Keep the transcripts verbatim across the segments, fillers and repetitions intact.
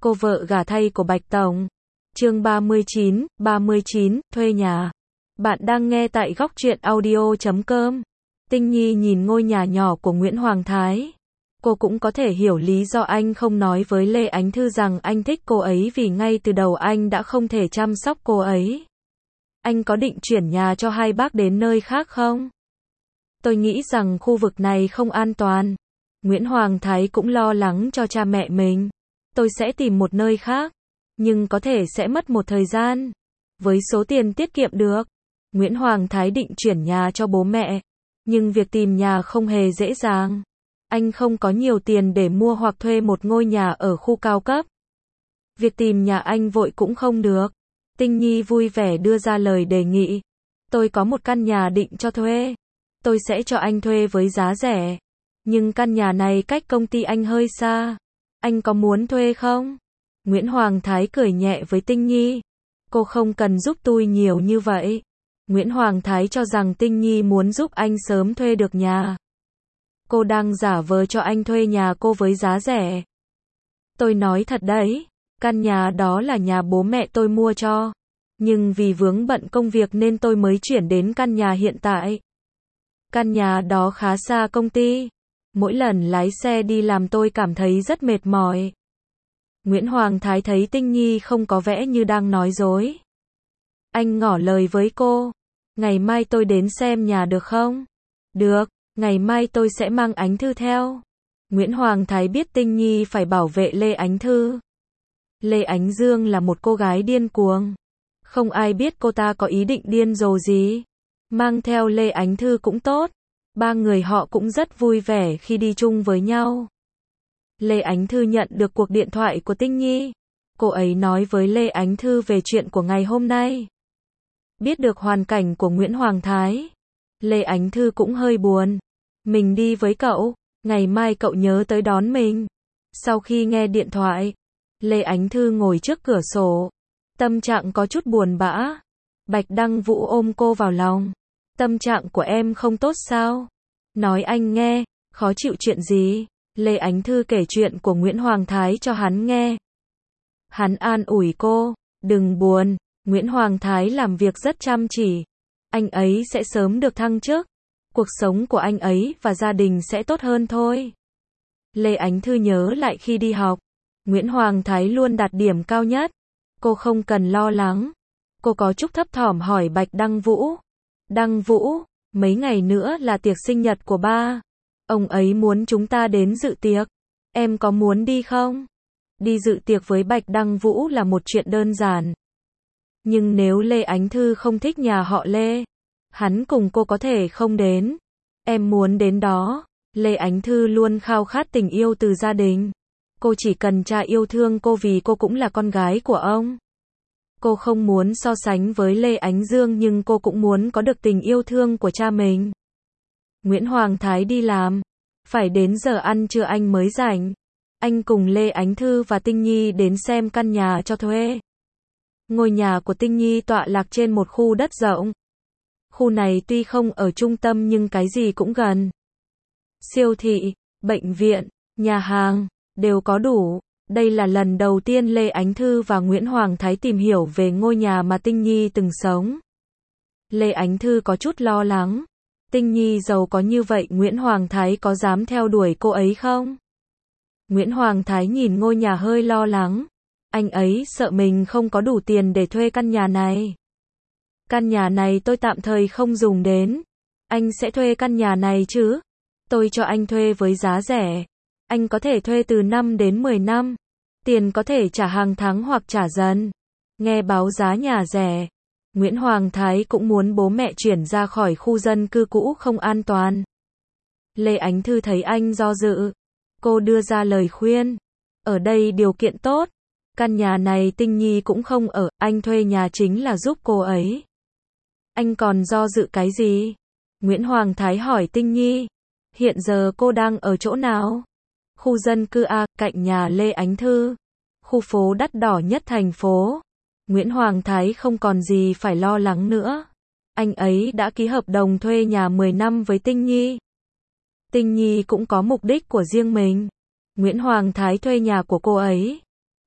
Cô vợ gả thay của Bạch Tổng. Chương ba mươi chín, ba mươi chín, thuê nhà. Bạn đang nghe tại góc truyện audio chấm com. Tinh Nhi nhìn ngôi nhà nhỏ của Nguyễn Hoàng Thái. Cô cũng có thể hiểu lý do anh không nói với Lê Ánh Thư rằng anh thích cô ấy vì ngay từ đầu anh đã không thể chăm sóc cô ấy. Anh có định chuyển nhà cho hai bác đến nơi khác không? Tôi nghĩ rằng khu vực này không an toàn. Nguyễn Hoàng Thái cũng lo lắng cho cha mẹ mình. Tôi sẽ tìm một nơi khác, nhưng có thể sẽ mất một thời gian. Với số tiền tiết kiệm được, Nguyễn Hoàng Thái định chuyển nhà cho bố mẹ. Nhưng việc tìm nhà không hề dễ dàng. Anh không có nhiều tiền để mua hoặc thuê một ngôi nhà ở khu cao cấp. Việc tìm nhà anh vội cũng không được. Tinh Nhi vui vẻ đưa ra lời đề nghị. Tôi có một căn nhà định cho thuê. Tôi sẽ cho anh thuê với giá rẻ. Nhưng căn nhà này cách công ty anh hơi xa. Anh có muốn thuê không? Nguyễn Hoàng Thái cười nhẹ với Tinh Nhi. Cô không cần giúp tôi nhiều như vậy. Nguyễn Hoàng Thái cho rằng Tinh Nhi muốn giúp anh sớm thuê được nhà. Cô đang giả vờ cho anh thuê nhà cô với giá rẻ. Tôi nói thật đấy, căn nhà đó là nhà bố mẹ tôi mua cho. Nhưng vì vướng bận công việc nên tôi mới chuyển đến căn nhà hiện tại. Căn nhà đó khá xa công ty. Mỗi lần lái xe đi làm tôi cảm thấy rất mệt mỏi. Nguyễn Hoàng Thái thấy Tinh Nhi không có vẻ như đang nói dối. Anh ngỏ lời với cô. Ngày mai tôi đến xem nhà được không? Được, ngày mai tôi sẽ mang Ánh Thư theo. Nguyễn Hoàng Thái biết Tinh Nhi phải bảo vệ Lê Ánh Thư. Lê Ánh Dương là một cô gái điên cuồng. Không ai biết cô ta có ý định điên rồ gì. Mang theo Lê Ánh Thư cũng tốt. Ba người họ cũng rất vui vẻ khi đi chung với nhau. Lê Ánh Thư nhận được cuộc điện thoại của Tinh Nhi. Cô ấy nói với Lê Ánh Thư về chuyện của ngày hôm nay. Biết được hoàn cảnh của Nguyễn Hoàng Thái, Lê Ánh Thư cũng hơi buồn. Mình đi với cậu, ngày mai cậu nhớ tới đón mình. Sau khi nghe điện thoại, Lê Ánh Thư ngồi trước cửa sổ. Tâm trạng có chút buồn bã. Bạch Đăng Vũ ôm cô vào lòng. Tâm trạng của em không tốt sao? Nói anh nghe, khó chịu chuyện gì? Lê Ánh Thư kể chuyện của Nguyễn Hoàng Thái cho hắn nghe. Hắn an ủi cô, đừng buồn, Nguyễn Hoàng Thái làm việc rất chăm chỉ. Anh ấy sẽ sớm được thăng chức. Cuộc sống của anh ấy và gia đình sẽ tốt hơn thôi. Lê Ánh Thư nhớ lại khi đi học, Nguyễn Hoàng Thái luôn đạt điểm cao nhất. Cô không cần lo lắng. Cô có chút thấp thỏm hỏi Bạch Đăng Vũ. Đăng Vũ, mấy ngày nữa là tiệc sinh nhật của ba. Ông ấy muốn chúng ta đến dự tiệc. Em có muốn đi không? Đi dự tiệc với Bạch Đăng Vũ là một chuyện đơn giản. Nhưng nếu Lê Ánh Thư không thích nhà họ Lê, hắn cùng cô có thể không đến. Em muốn đến đó. Lê Ánh Thư luôn khao khát tình yêu từ gia đình. Cô chỉ cần cha yêu thương cô vì cô cũng là con gái của ông. Cô không muốn so sánh với Lê Ánh Dương nhưng cô cũng muốn có được tình yêu thương của cha mình. Nguyễn Hoàng Thái đi làm. Phải đến giờ ăn trưa anh mới rảnh. Anh cùng Lê Ánh Thư và Tinh Nhi đến xem căn nhà cho thuê. Ngôi nhà của Tinh Nhi tọa lạc trên một khu đất rộng. Khu này tuy không ở trung tâm nhưng cái gì cũng gần. Siêu thị, bệnh viện, nhà hàng, đều có đủ. Đây là lần đầu tiên Lê Ánh Thư và Nguyễn Hoàng Thái tìm hiểu về ngôi nhà mà Tinh Nhi từng sống. Lê Ánh Thư có chút lo lắng. Tinh Nhi giàu có như vậy Nguyễn Hoàng Thái có dám theo đuổi cô ấy không? Nguyễn Hoàng Thái nhìn ngôi nhà hơi lo lắng. Anh ấy sợ mình không có đủ tiền để thuê căn nhà này. Căn nhà này tôi tạm thời không dùng đến. Anh sẽ thuê căn nhà này chứ? Tôi cho anh thuê với giá rẻ. Anh có thể thuê từ năm đến mười năm. Tiền có thể trả hàng tháng hoặc trả dần. Nghe báo giá nhà rẻ, Nguyễn Hoàng Thái cũng muốn bố mẹ chuyển ra khỏi khu dân cư cũ không an toàn. Lê Ánh Thư thấy anh do dự. Cô đưa ra lời khuyên. Ở đây điều kiện tốt. Căn nhà này Tinh Nhi cũng không ở, anh thuê nhà chính là giúp cô ấy. Anh còn do dự cái gì? Nguyễn Hoàng Thái hỏi Tinh Nhi. Hiện giờ cô đang ở chỗ nào? Khu dân cư A, cạnh nhà Lê Ánh Thư. Khu phố đắt đỏ nhất thành phố. Nguyễn Hoàng Thái không còn gì phải lo lắng nữa. Anh ấy đã ký hợp đồng thuê nhà mười năm với Tinh Nhi. Tinh Nhi cũng có mục đích của riêng mình. Nguyễn Hoàng Thái thuê nhà của cô ấy.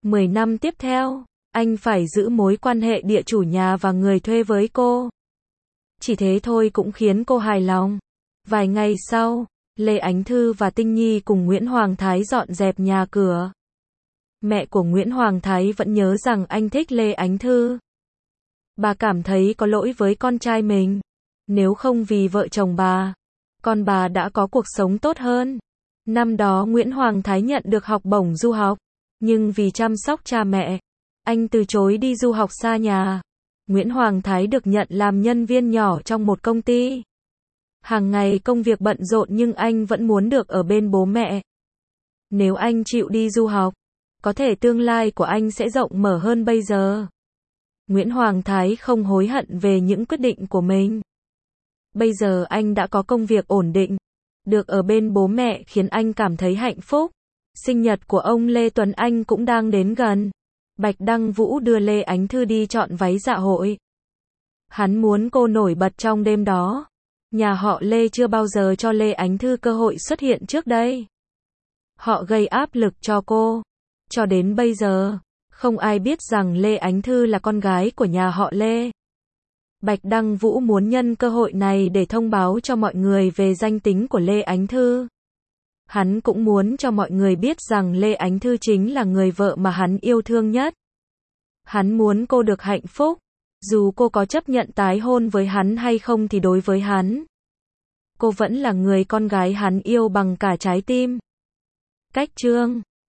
mười năm tiếp theo, anh phải giữ mối quan hệ địa chủ nhà và người thuê với cô. Chỉ thế thôi cũng khiến cô hài lòng. Vài ngày sau, Lê Ánh Thư và Tinh Nhi cùng Nguyễn Hoàng Thái dọn dẹp nhà cửa. Mẹ của Nguyễn Hoàng Thái vẫn nhớ rằng anh thích Lê Ánh Thư. Bà cảm thấy có lỗi với con trai mình. Nếu không vì vợ chồng bà, con bà đã có cuộc sống tốt hơn. Năm đó Nguyễn Hoàng Thái nhận được học bổng du học, nhưng vì chăm sóc cha mẹ, anh từ chối đi du học xa nhà. Nguyễn Hoàng Thái được nhận làm nhân viên nhỏ trong một công ty. Hàng ngày công việc bận rộn nhưng anh vẫn muốn được ở bên bố mẹ. Nếu anh chịu đi du học, có thể tương lai của anh sẽ rộng mở hơn bây giờ. Nguyễn Hoàng Thái không hối hận về những quyết định của mình. Bây giờ anh đã có công việc ổn định, được ở bên bố mẹ khiến anh cảm thấy hạnh phúc. Sinh nhật của ông Lê Tuấn Anh cũng đang đến gần. Bạch Đăng Vũ đưa Lê Ánh Thư đi chọn váy dạ hội. Hắn muốn cô nổi bật trong đêm đó. Nhà họ Lê chưa bao giờ cho Lê Ánh Thư cơ hội xuất hiện trước đây. Họ gây áp lực cho cô. Cho đến bây giờ, không ai biết rằng Lê Ánh Thư là con gái của nhà họ Lê. Bạch Đăng Vũ muốn nhân cơ hội này để thông báo cho mọi người về danh tính của Lê Ánh Thư. Hắn cũng muốn cho mọi người biết rằng Lê Ánh Thư chính là người vợ mà hắn yêu thương nhất. Hắn muốn cô được hạnh phúc. Dù cô có chấp nhận tái hôn với hắn hay không thì đối với hắn, cô vẫn là người con gái hắn yêu bằng cả trái tim. Cách chương